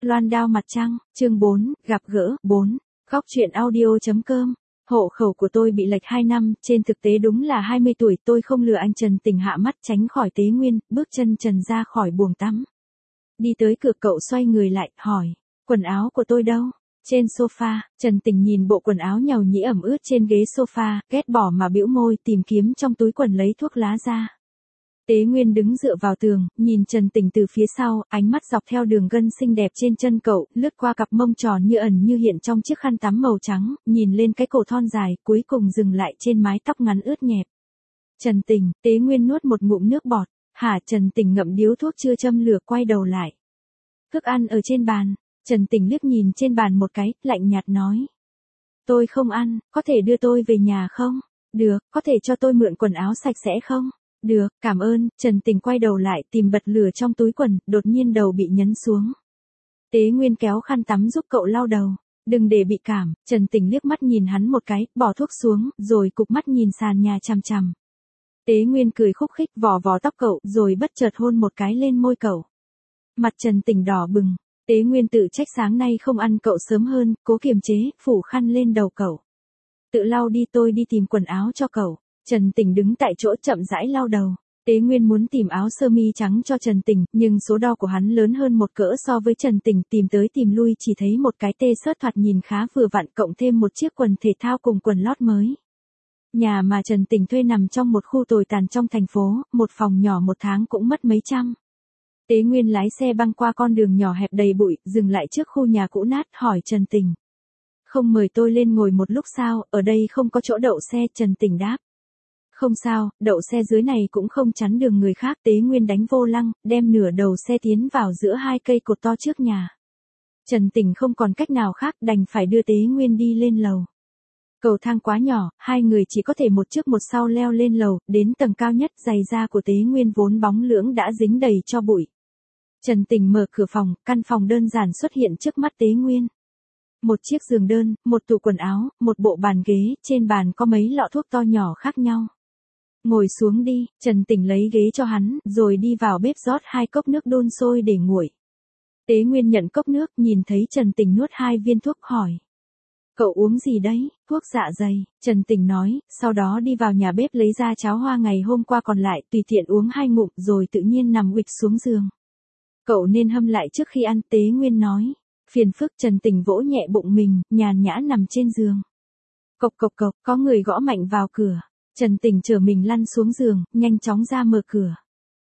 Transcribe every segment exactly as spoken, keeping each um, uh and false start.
Loan đao mặt trăng, chương bốn, gặp gỡ, bốn. Góc truyện audio.com. Hộ khẩu của tôi bị lệch hai năm, trên thực tế đúng là hai mươi tuổi, tôi không lừa anh Trần Tình hạ mắt tránh khỏi Tế Nguyên, bước chân trần ra khỏi buồng tắm. Đi tới cửa cậu xoay người lại, hỏi, quần áo của tôi đâu? Trên sofa, Trần Tình nhìn bộ quần áo nhàu nhĩ ẩm ướt trên ghế sofa, ghét bỏ mà bĩu môi, tìm kiếm trong túi quần lấy thuốc lá ra. Tế Nguyên đứng dựa vào tường, nhìn Trần Tình từ phía sau, ánh mắt dọc theo đường gân xinh đẹp trên chân cậu, lướt qua cặp mông tròn như ẩn như hiện trong chiếc khăn tắm màu trắng, nhìn lên cái cổ thon dài, cuối cùng dừng lại trên mái tóc ngắn ướt nhẹp. Trần Tình, Tế Nguyên nuốt một ngụm nước bọt, hả? Trần Tình ngậm điếu thuốc chưa châm lửa quay đầu lại. Thức ăn ở trên bàn, Trần Tình liếc nhìn trên bàn một cái, lạnh nhạt nói. Tôi không ăn, có thể đưa tôi về nhà không? Được, có thể cho tôi mượn quần áo sạch sẽ không? Được, cảm ơn. Trần Tình quay đầu lại tìm bật lửa trong túi quần, đột nhiên đầu bị nhấn xuống. Tế Nguyên kéo khăn tắm giúp cậu lau đầu. Đừng để bị cảm. Trần Tình liếc mắt nhìn hắn một cái, bỏ thuốc xuống, rồi cụp mắt nhìn sàn nhà chằm chằm. Tế Nguyên cười khúc khích vò vò tóc cậu, rồi bất chợt hôn một cái lên môi cậu. Mặt Trần Tình đỏ bừng. Tế Nguyên tự trách sáng nay không ăn cậu sớm hơn, cố kiềm chế, phủ khăn lên đầu cậu. Tự lau đi, tôi đi tìm quần áo cho cậu. Trần Tình đứng tại chỗ chậm rãi lau đầu. Tế Nguyên muốn tìm áo sơ mi trắng cho Trần Tình, nhưng số đo của hắn lớn hơn một cỡ so với Trần Tình, tìm tới tìm lui chỉ thấy một cái tê sớt thoạt nhìn khá vừa vặn cộng thêm một chiếc quần thể thao cùng quần lót mới. Nhà mà Trần Tình thuê nằm trong một khu tồi tàn trong thành phố, một phòng nhỏ một tháng cũng mất mấy trăm. Tế Nguyên lái xe băng qua con đường nhỏ hẹp đầy bụi, dừng lại trước khu nhà cũ nát, hỏi Trần Tình. Không mời tôi lên ngồi một lúc sao, ở đây không có chỗ đậu xe? Trần Tình đáp. Không sao, đậu xe dưới này cũng không chắn đường người khác. Tế Nguyên đánh vô lăng, đem nửa đầu xe tiến vào giữa hai cây cột to trước nhà. Trần Tình không còn cách nào khác, đành phải đưa Tế Nguyên đi lên lầu. Cầu thang quá nhỏ, hai người chỉ có thể một trước một sau leo lên lầu, đến tầng cao nhất, giày da của Tế Nguyên vốn bóng lưỡng đã dính đầy cho bụi. Trần Tình mở cửa phòng, căn phòng đơn giản xuất hiện trước mắt Tế Nguyên. Một chiếc giường đơn, một tủ quần áo, một bộ bàn ghế, trên bàn có mấy lọ thuốc to nhỏ khác nhau. Ngồi xuống đi. Trần Tình lấy ghế cho hắn, rồi đi vào bếp rót hai cốc nước đun sôi để nguội. Tế Nguyên nhận cốc nước, nhìn thấy Trần Tình nuốt hai viên thuốc, hỏi. Cậu uống gì đấy? Thuốc dạ dày. Trần Tình nói, sau đó đi vào nhà bếp lấy ra cháo hoa ngày hôm qua còn lại, tùy tiện uống hai ngụm, rồi tự nhiên nằm uịch xuống giường. Cậu nên hâm lại trước khi ăn. Tế Nguyên nói. Phiền phức. Trần Tình vỗ nhẹ bụng mình, nhàn nhã nằm trên giường. Cộc cộc cộc, có người gõ mạnh vào cửa. Trần Tình chở mình lăn xuống giường, nhanh chóng ra mở cửa.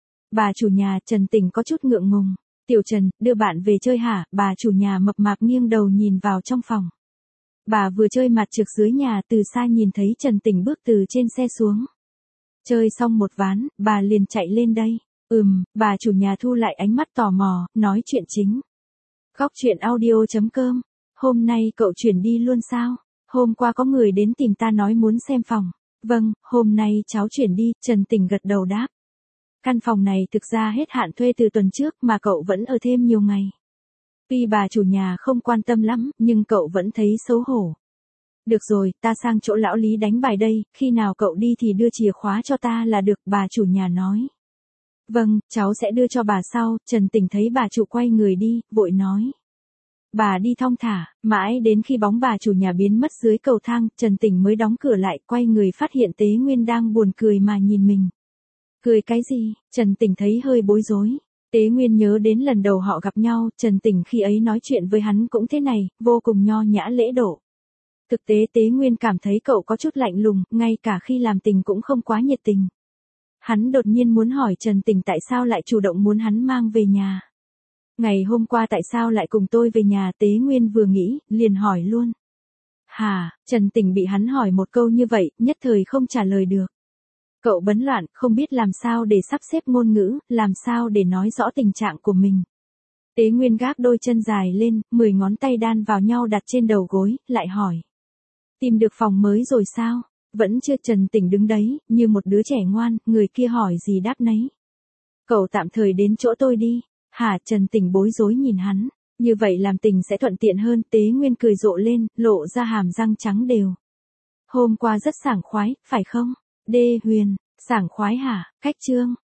Bà chủ nhà. Trần Tình có chút ngượng ngùng. Tiểu Trần, đưa bạn về chơi hả? Bà chủ nhà mập mạp nghiêng đầu nhìn vào trong phòng. Bà vừa chơi mặt trượt dưới nhà, từ xa nhìn thấy Trần Tình bước từ trên xe xuống. Chơi xong một ván, bà liền chạy lên đây. Ừm, bà chủ nhà thu lại ánh mắt tò mò, nói chuyện chính. Góc truyện audio.com. Hôm nay cậu chuyển đi luôn sao? Hôm qua có người đến tìm ta nói muốn xem phòng. Vâng, hôm nay cháu chuyển đi. Trần Tình gật đầu đáp. Căn phòng này thực ra hết hạn thuê từ tuần trước mà cậu vẫn ở thêm nhiều ngày. Tuy bà chủ nhà không quan tâm lắm, nhưng cậu vẫn thấy xấu hổ. Được rồi, ta sang chỗ lão Lý đánh bài đây, khi nào cậu đi thì đưa chìa khóa cho ta là được, bà chủ nhà nói. Vâng, cháu sẽ đưa cho bà sau. Trần Tình thấy bà chủ quay người đi, vội nói. Bà đi thong thả, mãi đến khi bóng bà chủ nhà biến mất dưới cầu thang, Trần Tình mới đóng cửa lại, quay người phát hiện Tế Nguyên đang buồn cười mà nhìn mình. Cười cái gì? Trần Tình thấy hơi bối rối. Tế Nguyên nhớ đến lần đầu họ gặp nhau, Trần Tình khi ấy nói chuyện với hắn cũng thế này, vô cùng nho nhã lễ độ. Thực tế Tế Nguyên cảm thấy cậu có chút lạnh lùng, ngay cả khi làm tình cũng không quá nhiệt tình. Hắn đột nhiên muốn hỏi Trần Tình tại sao lại chủ động muốn hắn mang về nhà. Ngày hôm qua tại sao lại cùng tôi về nhà? Tế Nguyên vừa nghĩ, liền hỏi luôn. Hà? Trần Tình bị hắn hỏi một câu như vậy, nhất thời không trả lời được. Cậu bấn loạn, không biết làm sao để sắp xếp ngôn ngữ, làm sao để nói rõ tình trạng của mình. Tế Nguyên gác đôi chân dài lên, mười ngón tay đan vào nhau đặt trên đầu gối, lại hỏi. Tìm được phòng mới rồi sao? Vẫn chưa. Trần Tình đứng đấy, như một đứa trẻ ngoan, người kia hỏi gì đáp nấy. Cậu tạm thời đến chỗ tôi đi. Hả? Trần Tình bối rối nhìn hắn. Như vậy làm tình sẽ thuận tiện hơn. Tế Nguyên cười rộ lên, lộ ra hàm răng trắng đều. Hôm qua rất sảng khoái, phải không? Đê Huyền, sảng khoái hả? Cách chương.